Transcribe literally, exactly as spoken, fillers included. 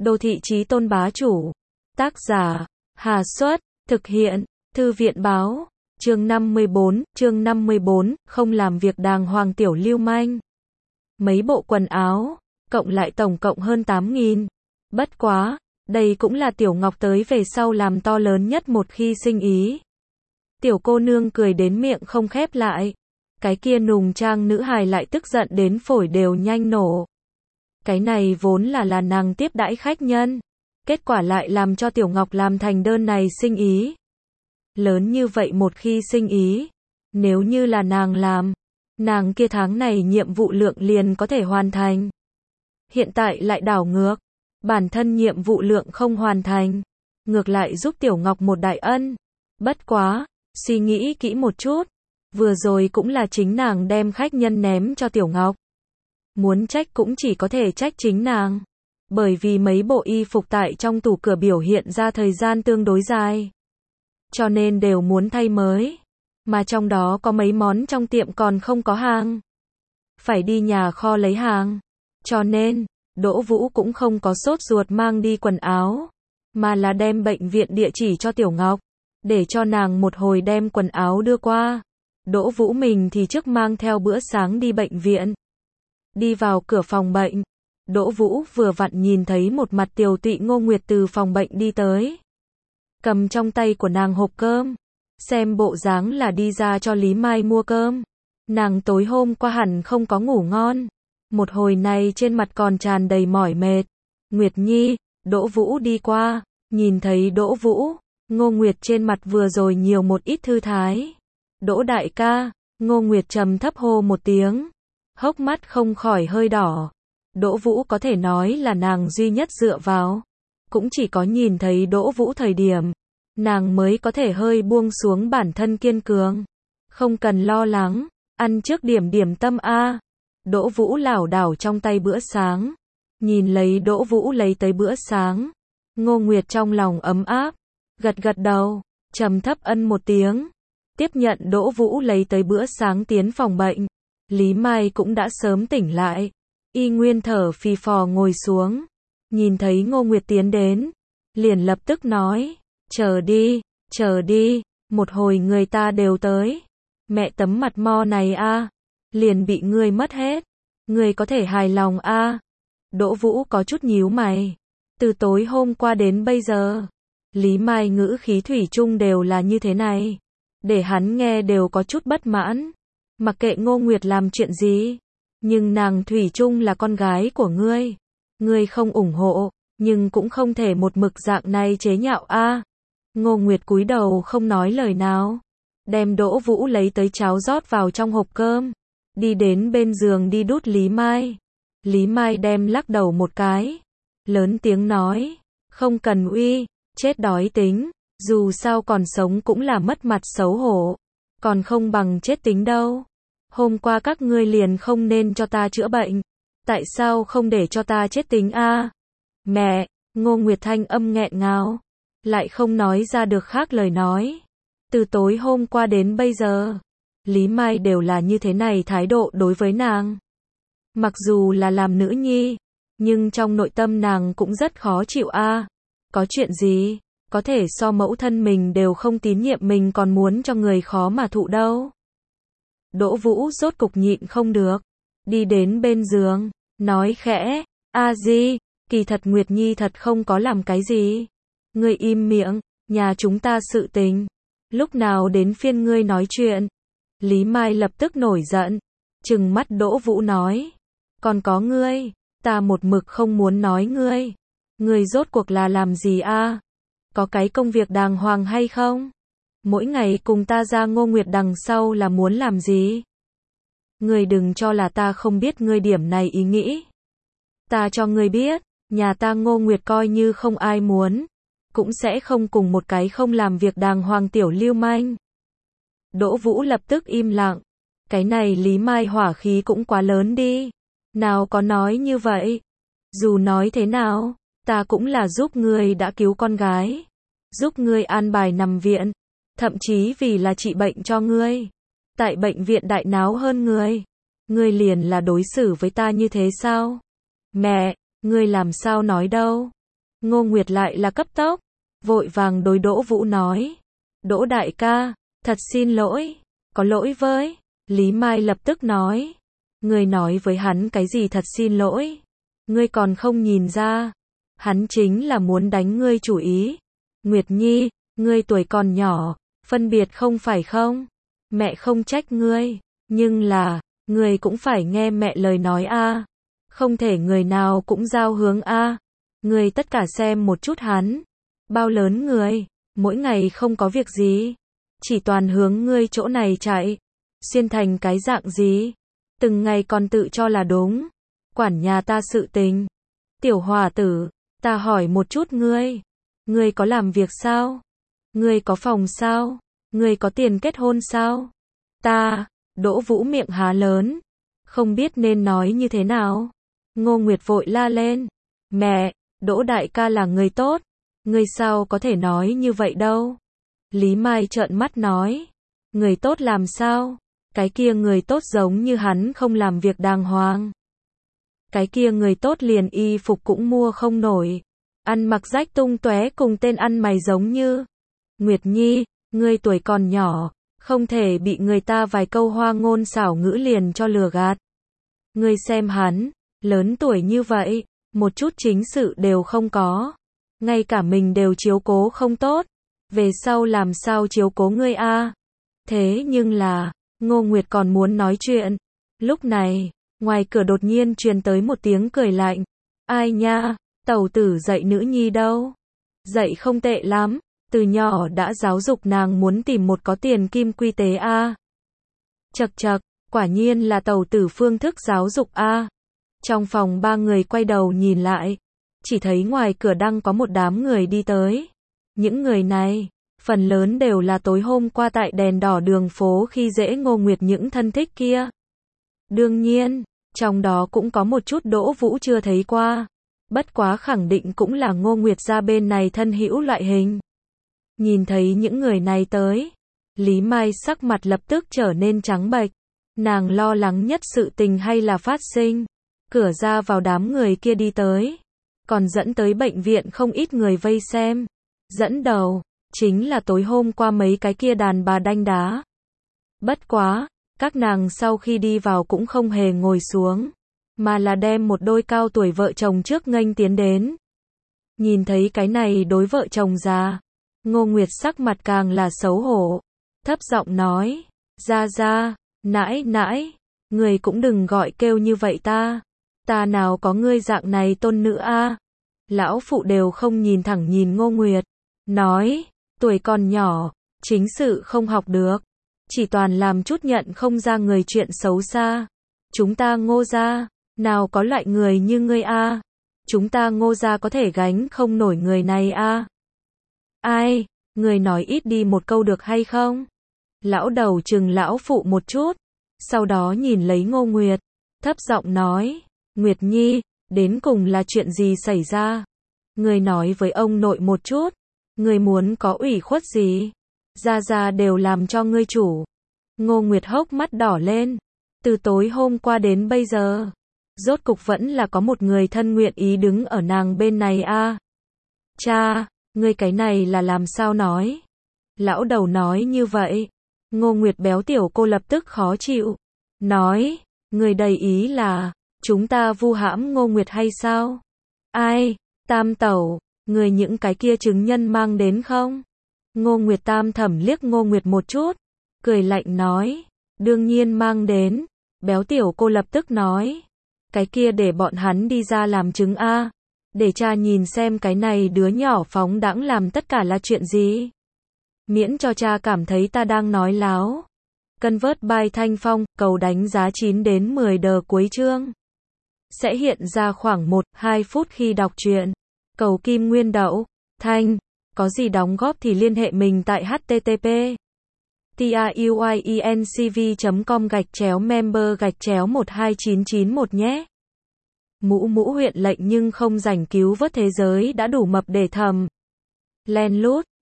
Đô thị chí tôn bá chủ. Tác giả, Hà Xuất, thực hiện, Thư viện báo, chương năm mươi bốn, chương năm mươi bốn, không làm việc đàng hoàng tiểu lưu manh. Mấy bộ quần áo, cộng lại tổng cộng hơn tám nghìn. Bất quá, đây cũng là Tiểu Ngọc tới về sau làm to lớn nhất một khi sinh ý. Tiểu cô nương cười đến miệng không khép lại. Cái kia nùng trang nữ hài lại tức giận đến phổi đều nhanh nổ. Cái này vốn là là nàng tiếp đãi khách nhân. Kết quả lại làm cho Tiểu Ngọc làm thành đơn này sinh ý. Lớn như vậy một khi sinh ý. Nếu như là nàng làm, nàng kia tháng này nhiệm vụ lượng liền có thể hoàn thành. Hiện tại lại đảo ngược. Bản thân nhiệm vụ lượng không hoàn thành. Ngược lại giúp Tiểu Ngọc một đại ân. Bất quá, suy nghĩ kỹ một chút. Vừa rồi cũng là chính nàng đem khách nhân ném cho Tiểu Ngọc. Muốn trách cũng chỉ có thể trách chính nàng. Bởi vì mấy bộ y phục tại trong tủ cửa biểu hiện ra thời gian tương đối dài. Cho nên đều muốn thay mới. Mà trong đó có mấy món trong tiệm còn không có hàng. Phải đi nhà kho lấy hàng. Cho nên, Đỗ Vũ cũng không có sốt ruột mang đi quần áo. Mà là đem bệnh viện địa chỉ cho Tiểu Ngọc. Để cho nàng một hồi đem quần áo đưa qua. Đỗ Vũ mình thì trước mang theo bữa sáng đi bệnh viện. Đi vào cửa phòng bệnh. Đỗ Vũ vừa vặn nhìn thấy một mặt tiều tụy Ngô Nguyệt từ phòng bệnh đi tới. Cầm trong tay của nàng hộp cơm. Xem bộ dáng là đi ra cho Lý Mai mua cơm. Nàng tối hôm qua hẳn không có ngủ ngon. Một hồi này trên mặt còn tràn đầy mỏi mệt. Nguyệt Nhi, Đỗ Vũ đi qua. Nhìn thấy Đỗ Vũ, Ngô Nguyệt trên mặt vừa rồi nhiều một ít thư thái. Đỗ đại ca, Ngô Nguyệt trầm thấp hô một tiếng. Hốc mắt không khỏi hơi đỏ. Đỗ Vũ có thể nói là nàng duy nhất dựa vào. Cũng chỉ có nhìn thấy Đỗ Vũ thời điểm, nàng mới có thể hơi buông xuống bản thân kiên cường. Không cần lo lắng, ăn trước điểm điểm tâm a. Đỗ Vũ lảo đảo trong tay bữa sáng. Nhìn lấy Đỗ Vũ lấy tới bữa sáng. Ngô Nguyệt trong lòng ấm áp. Gật gật đầu, trầm thấp ân một tiếng. Tiếp nhận Đỗ Vũ lấy tới bữa sáng tiến phòng bệnh. Lý Mai cũng đã sớm tỉnh lại. Y nguyên thở phì phò ngồi xuống. Nhìn thấy Ngô Nguyệt tiến đến. Liền lập tức nói. Chờ đi, chờ đi. Một hồi người ta đều tới. Mẹ tấm mặt mo này a, liền bị ngươi mất hết. Ngươi có thể hài lòng a. Đỗ Vũ có chút nhíu mày. Từ tối hôm qua đến bây giờ. Lý Mai ngữ khí thủy chung đều là như thế này. Để hắn nghe đều có chút bất mãn. Mặc kệ Ngô Nguyệt làm chuyện gì. Nhưng nàng thủy chung là con gái của ngươi. Ngươi không ủng hộ, nhưng cũng không thể một mực dạng này chế nhạo a. Ngô Nguyệt cúi đầu không nói lời nào. Đem Đỗ Vũ lấy tới cháo rót vào trong hộp cơm. Đi đến bên giường đi đút Lý Mai. Lý Mai đem lắc đầu một cái. Lớn tiếng nói. Không cần uy, chết đói tính. Dù sao còn sống cũng là mất mặt xấu hổ. Còn không bằng chết tính đâu. Hôm qua các ngươi liền không nên cho ta chữa bệnh. Tại sao không để cho ta chết tính a? Mẹ, Ngô Nguyệt thanh âm nghẹn ngào. Lại không nói ra được khác lời nói. Từ tối hôm qua đến bây giờ. Lý Mai đều là như thế này thái độ đối với nàng. Mặc dù là làm nữ nhi. Nhưng trong nội tâm nàng cũng rất khó chịu a. Có chuyện gì? Có thể so mẫu thân mình đều không tín nhiệm mình còn muốn cho người khó mà thụ đâu. Đỗ Vũ rốt cục nhịn không được. Đi đến bên giường. Nói khẽ. A Di, kỳ thật Nguyệt Nhi thật không có làm cái gì. Ngươi im miệng. Nhà chúng ta sự tình. Lúc nào đến phiên ngươi nói chuyện. Lý Mai lập tức nổi giận. Trừng mắt Đỗ Vũ nói. Còn có ngươi. Ta một mực không muốn nói ngươi. Ngươi rốt cuộc là làm gì a? Có cái công việc đàng hoàng hay không? Mỗi ngày cùng ta ra Ngô Nguyệt đằng sau là muốn làm gì? Ngươi đừng cho là ta không biết ngươi điểm này ý nghĩ. Ta cho ngươi biết, nhà ta Ngô Nguyệt coi như không ai muốn. Cũng sẽ không cùng một cái không làm việc đàng hoàng tiểu lưu manh. Đỗ Vũ lập tức im lặng. Cái này Lý Mai hỏa khí cũng quá lớn đi. Nào có nói như vậy. Dù nói thế nào, ta cũng là giúp ngươi đã cứu con gái. Giúp ngươi an bài nằm viện. Thậm chí vì là trị bệnh cho ngươi. Tại bệnh viện đại náo hơn ngươi. Ngươi liền là đối xử với ta như thế sao? Mẹ, ngươi làm sao nói đâu? Ngô Nguyệt lại là cấp tốc, vội vàng đối Đỗ Vũ nói. Đỗ đại ca, thật xin lỗi, có lỗi với. Lý Mai lập tức nói. Ngươi nói với hắn cái gì thật xin lỗi? Ngươi còn không nhìn ra. Hắn chính là muốn đánh ngươi chủ ý. Nguyệt Nhi, ngươi tuổi còn nhỏ, phân biệt không phải không? Mẹ không trách ngươi, nhưng là, ngươi cũng phải nghe mẹ lời nói a. Không thể người nào cũng giao hướng a. Ngươi tất cả xem một chút hắn. Bao lớn người, mỗi ngày không có việc gì. Chỉ toàn hướng ngươi chỗ này chạy. Xuyên thành cái dạng gì? Từng ngày còn tự cho là đúng. Quản nhà ta sự tình. Tiểu hòa tử, ta hỏi một chút ngươi. Ngươi có làm việc sao? Ngươi có phòng sao? Ngươi có tiền kết hôn sao? Ta, Đỗ Vũ miệng há lớn. Không biết nên nói như thế nào. Ngô Nguyệt vội la lên. Mẹ, Đỗ đại ca là người tốt. Ngươi sao có thể nói như vậy đâu? Lý Mai trợn mắt nói. Người tốt làm sao? Cái kia người tốt giống như hắn không làm việc đàng hoàng. Cái kia người tốt liền y phục cũng mua không nổi. Ăn mặc rách tung tóe cùng tên ăn mày giống như. Nguyệt Nhi, ngươi tuổi còn nhỏ, không thể bị người ta vài câu hoa ngôn xảo ngữ liền cho lừa gạt. Ngươi xem hắn, lớn tuổi như vậy, một chút chính sự đều không có. Ngay cả mình đều chiếu cố không tốt. Về sau làm sao chiếu cố ngươi a? Thế nhưng là, Ngô Nguyệt còn muốn nói chuyện. Lúc này, ngoài cửa đột nhiên truyền tới một tiếng cười lạnh. Ai nha, tẩu tử dạy nữ nhi đâu? Dạy không tệ lắm, từ nhỏ đã giáo dục nàng muốn tìm một có tiền kim quy tế a. Chậc chậc, quả nhiên là tẩu tử phương thức giáo dục a. Trong phòng ba người quay đầu nhìn lại, chỉ thấy ngoài cửa đang có một đám người đi tới. Những người này, phần lớn đều là tối hôm qua tại đèn đỏ đường phố khi dễ Ngô Nguyệt những thân thích kia. Đương nhiên, trong đó cũng có một chút Đỗ Vũ chưa thấy qua. Bất quá khẳng định cũng là Ngô Nguyệt gia bên này thân hữu loại hình. Nhìn thấy những người này tới, Lý Mai sắc mặt lập tức trở nên trắng bệch. Nàng lo lắng nhất sự tình hay là phát sinh. Cửa ra vào đám người kia đi tới. Còn dẫn tới bệnh viện không ít người vây xem. Dẫn đầu, chính là tối hôm qua mấy cái kia đàn bà đanh đá. Bất quá, các nàng sau khi đi vào cũng không hề ngồi xuống, mà là đem một đôi cao tuổi vợ chồng trước nghênh tiến đến. Nhìn thấy cái này đối vợ chồng già, Ngô Nguyệt sắc mặt càng là xấu hổ, thấp giọng nói, ra ra, nãi nãi, người cũng đừng gọi kêu như vậy ta, ta nào có ngươi dạng này tôn nữ a. Lão phụ đều không nhìn thẳng nhìn Ngô Nguyệt, nói, tuổi còn nhỏ, chính sự không học được, chỉ toàn làm chút nhận không ra người chuyện xấu xa. Chúng ta Ngô gia, nào có loại người như ngươi a? Chúng ta Ngô gia có thể gánh không nổi người này a. Ai, người nói ít đi một câu được hay không? Lão đầu chừng lão phụ một chút, sau đó nhìn lấy Ngô Nguyệt, thấp giọng nói, Nguyệt Nhi, đến cùng là chuyện gì xảy ra? Người nói với ông nội một chút, người muốn có ủy khuất gì? Gia gia đều làm cho ngươi chủ. Ngô Nguyệt hốc mắt đỏ lên, từ tối hôm qua đến bây giờ, rốt cục vẫn là có một người thân nguyện ý đứng ở nàng bên này a. Cha, ngươi cái này là làm sao nói? Lão đầu nói như vậy. Ngô Nguyệt béo tiểu cô lập tức khó chịu, nói, người đầy ý là, chúng ta vu hãm Ngô Nguyệt hay sao? Ai, Tam tẩu, người những cái kia chứng nhân mang đến không? Ngô Nguyệt Tam thẩm liếc Ngô Nguyệt một chút, cười lạnh nói, đương nhiên mang đến. Béo tiểu cô lập tức nói, cái kia để bọn hắn đi ra làm chứng a, để cha nhìn xem cái này đứa nhỏ phóng đãng làm tất cả là chuyện gì. Miễn cho cha cảm thấy ta đang nói láo. Convert by Thanh Phong, cầu đánh giá chín đến mười đờ cuối chương. Sẽ hiện ra khoảng một đến hai phút khi đọc truyện. Cầu kim nguyên đậu, Thanh, có gì đóng góp thì liên hệ mình tại http truyencv chấm com gạch chéo member gạch chéo một hai chín chín một nhé. Mũ mũ huyện lệnh nhưng không rảnh cứu vớt thế giới đã đủ mập để thầm. Len lút.